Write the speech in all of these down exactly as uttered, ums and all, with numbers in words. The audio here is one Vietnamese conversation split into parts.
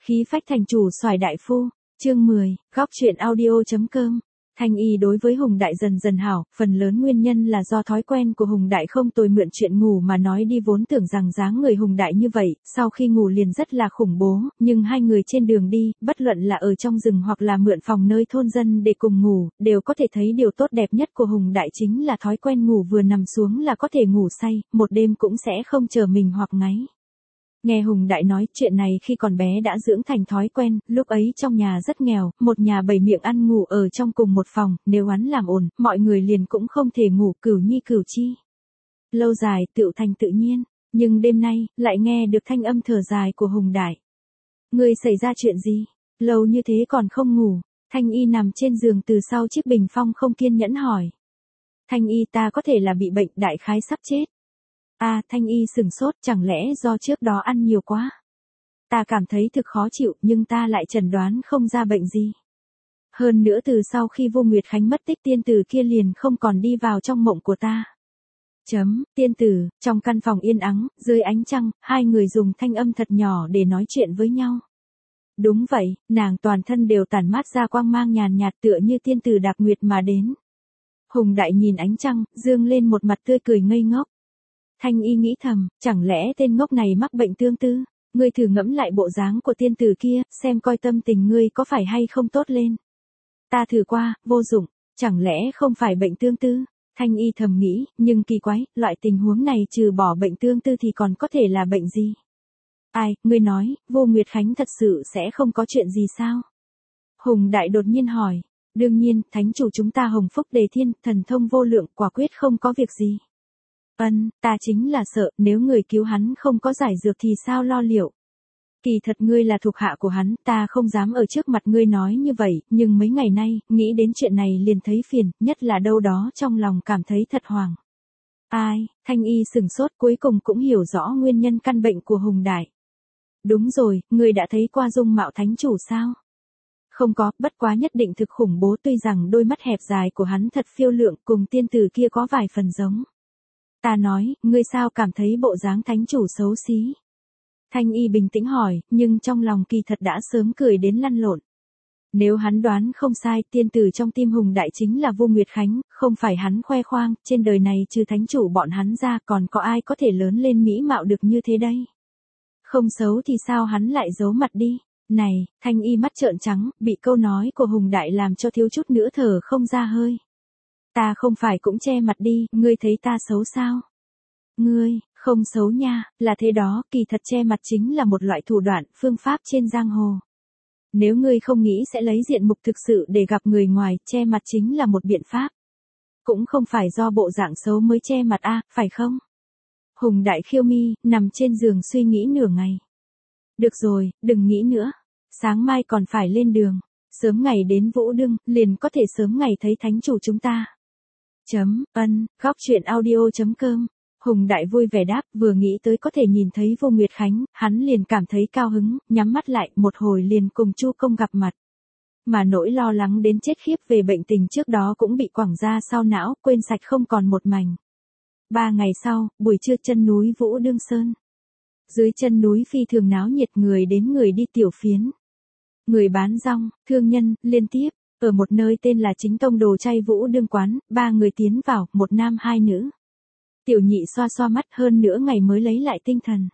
Khí phách thành chủ xoài đại phu, chương mười, góc truyện audio.com. Thanh Y đối với Hùng Đại dần dần hảo, phần lớn nguyên nhân là do thói quen của Hùng Đại không tồi mượn chuyện ngủ mà nói đi, vốn tưởng rằng dáng người Hùng Đại như vậy, sau khi ngủ liền rất là khủng bố, nhưng hai người trên đường đi, bất luận là ở trong rừng hoặc là mượn phòng nơi thôn dân để cùng ngủ, đều có thể thấy điều tốt đẹp nhất của Hùng Đại chính là thói quen ngủ vừa nằm xuống là có thể ngủ say, một đêm cũng sẽ không chờ mình hoặc ngáy. Nghe Hùng Đại nói chuyện này khi còn bé đã dưỡng thành thói quen, lúc ấy trong nhà rất nghèo, một nhà bảy miệng ăn ngủ ở trong cùng một phòng, nếu hắn làm ồn, mọi người liền cũng không thể ngủ, cửu nhi cửu chi. Lâu dài tựu thành tự nhiên, nhưng đêm nay, lại nghe được thanh âm thở dài của Hùng Đại. Người xảy ra chuyện gì? Lâu như thế còn không ngủ. Thanh Y nằm trên giường từ sau chiếc bình phong không kiên nhẫn hỏi. Thanh Y, ta có thể là bị bệnh, đại khái sắp chết. À, Thanh Y sừng sốt, chẳng lẽ do trước đó ăn nhiều quá? Ta cảm thấy thực khó chịu, nhưng ta lại chẩn đoán không ra bệnh gì. Hơn nữa từ sau khi Vô Nguyệt Khánh mất tích, tiên tử kia liền không còn đi vào trong mộng của ta. Chấm, tiên tử, trong căn phòng yên ắng, dưới ánh trăng, hai người dùng thanh âm thật nhỏ để nói chuyện với nhau. Đúng vậy, nàng toàn thân đều tản mát ra quang mang nhàn nhạt tựa như tiên tử đặc nguyệt mà đến. Hùng Đại nhìn ánh trăng, dương lên một mặt tươi cười ngây ngốc. Thanh Y nghĩ thầm, chẳng lẽ tên ngốc này mắc bệnh tương tư? Ngươi thử ngẫm lại bộ dáng của tiên tử kia, xem coi tâm tình ngươi có phải hay không tốt lên. Ta thử qua, vô dụng, chẳng lẽ không phải bệnh tương tư? Thanh Y thầm nghĩ, nhưng kỳ quái, loại tình huống này trừ bỏ bệnh tương tư thì còn có thể là bệnh gì? Ai, ngươi nói, Vô Nguyệt Khánh thật sự sẽ không có chuyện gì sao? Hùng Đại đột nhiên hỏi. Đương nhiên, thánh chủ chúng ta hồng phúc đề thiên, thần thông vô lượng, quả quyết không có việc gì. Ân, ta chính là sợ, nếu người cứu hắn không có giải dược thì sao lo liệu. Kỳ thật ngươi là thuộc hạ của hắn, ta không dám ở trước mặt ngươi nói như vậy, nhưng mấy ngày nay, nghĩ đến chuyện này liền thấy phiền, nhất là đâu đó trong lòng cảm thấy thật hoảng. Ai, Thanh Y sừng sốt, cuối cùng cũng hiểu rõ nguyên nhân căn bệnh của Hùng Đại. Đúng rồi, ngươi đã thấy qua dung mạo thánh chủ sao? Không có, bất quá nhất định thực khủng bố, tuy rằng đôi mắt hẹp dài của hắn thật phiêu lượng, cùng tiên tử kia có vài phần giống. Ta nói, ngươi sao cảm thấy bộ dáng thánh chủ xấu xí? Thanh Y bình tĩnh hỏi, nhưng trong lòng kỳ thật đã sớm cười đến lăn lộn. Nếu hắn đoán không sai, tiên tử trong tim Hùng Đại chính là Vô Nguyệt Khánh, không phải hắn khoe khoang, trên đời này trừ thánh chủ bọn hắn ra còn có ai có thể lớn lên mỹ mạo được như thế đây? Không xấu thì sao hắn lại giấu mặt đi? Này, Thanh Y mắt trợn trắng, bị câu nói của Hùng Đại làm cho thiếu chút nữa thở không ra hơi. Ta không phải cũng che mặt đi, ngươi thấy ta xấu sao? Ngươi, không xấu nha, là thế đó, kỳ thật che mặt chính là một loại thủ đoạn, phương pháp trên giang hồ. Nếu ngươi không nghĩ sẽ lấy diện mục thực sự để gặp người ngoài, che mặt chính là một biện pháp. Cũng không phải do bộ dạng xấu mới che mặt a, phải không? Hùng Đại khiêu mi, nằm trên giường suy nghĩ nửa ngày. Được rồi, đừng nghĩ nữa. Sáng mai còn phải lên đường. Sớm ngày đến Vũ Đương, liền có thể sớm ngày thấy thánh chủ chúng ta. Chấm, ân, góc truyện audio.com. Hùng Đại vui vẻ đáp, vừa nghĩ tới có thể nhìn thấy Vô Nguyệt Khánh, hắn liền cảm thấy cao hứng, nhắm mắt lại, một hồi liền cùng Chu Công gặp mặt. Mà nỗi lo lắng đến chết khiếp về bệnh tình trước đó cũng bị quẳng ra sau não, quên sạch không còn một mảnh. Ba ngày sau, buổi trưa chân núi Vũ Đương Sơn. Dưới chân núi phi thường náo nhiệt, người đến người đi tiểu phiến. Người bán rong, thương nhân, liên tiếp, ở một nơi tên là Chính Tông Đồ Chay Vũ Đương Quán, ba người tiến vào, một nam hai nữ. Tiểu Nhị xoa xoa mắt, hơn nửa ngày mới lấy lại tinh thần.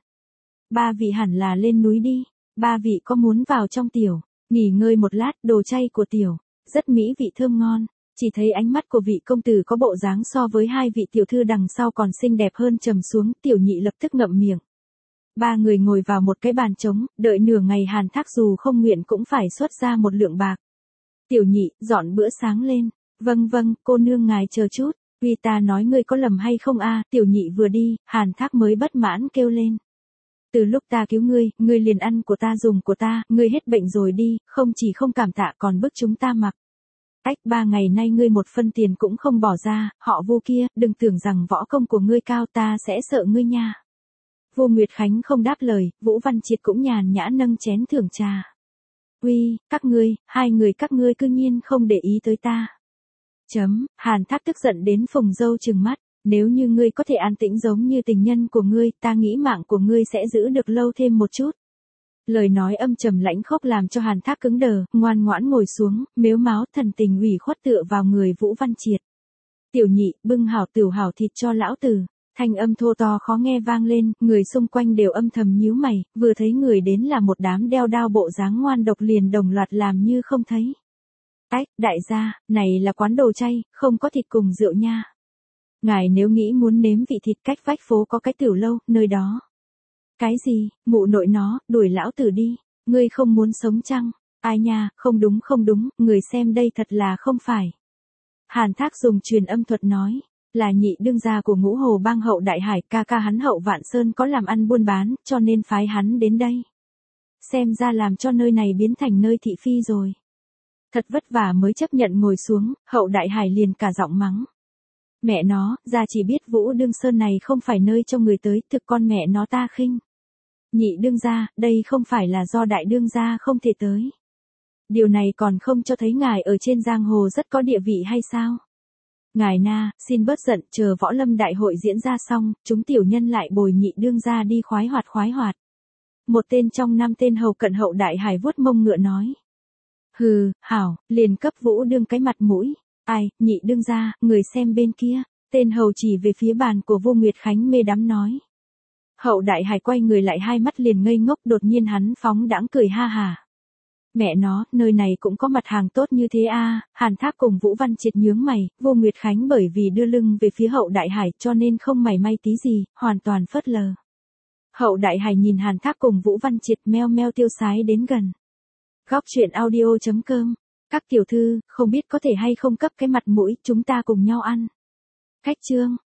Ba vị hẳn là lên núi đi, ba vị có muốn vào trong tiểu, nghỉ ngơi một lát, đồ chay của tiểu, rất mỹ vị thơm ngon. Chỉ thấy ánh mắt của vị công tử có bộ dáng so với hai vị tiểu thư đằng sau còn xinh đẹp hơn trầm xuống, Tiểu Nhị lập tức ngậm miệng. Ba người ngồi vào một cái bàn trống, đợi nửa ngày Hàn Thác dù không nguyện cũng phải xuất ra một lượng bạc. Tiểu Nhị, dọn bữa sáng lên. Vâng vâng, cô nương ngài chờ chút, vì ta nói ngươi có lầm hay không a? Tiểu Nhị vừa đi, Hàn Thác mới bất mãn kêu lên. Từ lúc ta cứu ngươi, ngươi liền ăn của ta dùng của ta, ngươi hết bệnh rồi đi, không chỉ không cảm tạ còn bức chúng ta mặc. Ách, ba ngày nay ngươi một phân tiền cũng không bỏ ra, họ Vô kia, đừng tưởng rằng võ công của ngươi cao, ta sẽ sợ ngươi nha. Vô Nguyệt Khánh không đáp lời, Vũ Văn Triệt cũng nhàn nhã nâng chén thưởng trà. Uy, các ngươi, hai người các ngươi cư nhiên không để ý tới ta. Chấm, Hàn Thác tức giận đến phồng râu trừng mắt, nếu như ngươi có thể an tĩnh giống như tình nhân của ngươi, ta nghĩ mạng của ngươi sẽ giữ được lâu thêm một chút. Lời nói âm trầm lãnh khốc làm cho Hàn Thác cứng đờ, ngoan ngoãn ngồi xuống, mếu máo thần tình ủy khuất tựa vào người Vũ Văn Triệt. Tiểu nhị, bưng hảo tiểu hảo thịt cho lão tử. Thanh âm thô to khó nghe vang lên, người xung quanh đều âm thầm nhíu mày, vừa thấy người đến là một đám đeo đao bộ dáng ngoan độc liền đồng loạt làm như không thấy. Ách, đại gia, này là quán đồ chay, không có thịt cùng rượu nha. Ngài nếu nghĩ muốn nếm vị thịt cách vách phố có cái tiểu lâu, nơi đó. Cái gì, mụ nội nó, đuổi lão tử đi, ngươi không muốn sống chăng? Ai nha, không đúng không đúng, người xem đây thật là không phải. Hàn Thác dùng truyền âm thuật nói, là nhị đương gia của Ngũ Hồ Bang Hậu Đại Hải, ca ca hắn Hậu Vạn Sơn có làm ăn buôn bán, cho nên phái hắn đến đây. Xem ra làm cho nơi này biến thành nơi thị phi rồi. Thật vất vả mới chấp nhận ngồi xuống, Hậu Đại Hải liền cả giọng mắng. Mẹ nó, ra chỉ biết Vũ Đương Sơn này không phải nơi cho người tới, thực con mẹ nó ta khinh. Nhị đương gia, đây không phải là do đại đương gia không thể tới. Điều này còn không cho thấy ngài ở trên giang hồ rất có địa vị hay sao? Ngài na, xin bớt giận, chờ võ lâm đại hội diễn ra xong, chúng tiểu nhân lại bồi nhị đương gia đi khoái hoạt khoái hoạt. Một tên trong năm tên hầu cận Hậu Đại Hải vuốt mông ngựa nói. Hừ, hảo, liền cấp Vũ đương cái mặt mũi. Ai, nhị đương gia, người xem bên kia. Tên hầu chỉ về phía bàn của Vô Nguyệt Khánh mê đắm nói. Hậu Đại Hải quay người lại hai mắt liền ngây ngốc, đột nhiên hắn phóng đãng cười ha hà. Mẹ nó, nơi này cũng có mặt hàng tốt như thế a. À. Hàn Thác cùng Vũ Văn Triệt nhướng mày, Vô Nguyệt Khánh bởi vì đưa lưng về phía Hậu Đại Hải cho nên không mảy may tí gì, hoàn toàn phớt lờ. Hậu Đại Hải nhìn Hàn Thác cùng Vũ Văn Triệt meo meo tiêu sái đến gần. Góc truyện audio chấm com. Các tiểu thư, không biết có thể hay không cấp cái mặt mũi, chúng ta cùng nhau ăn. Khách chương.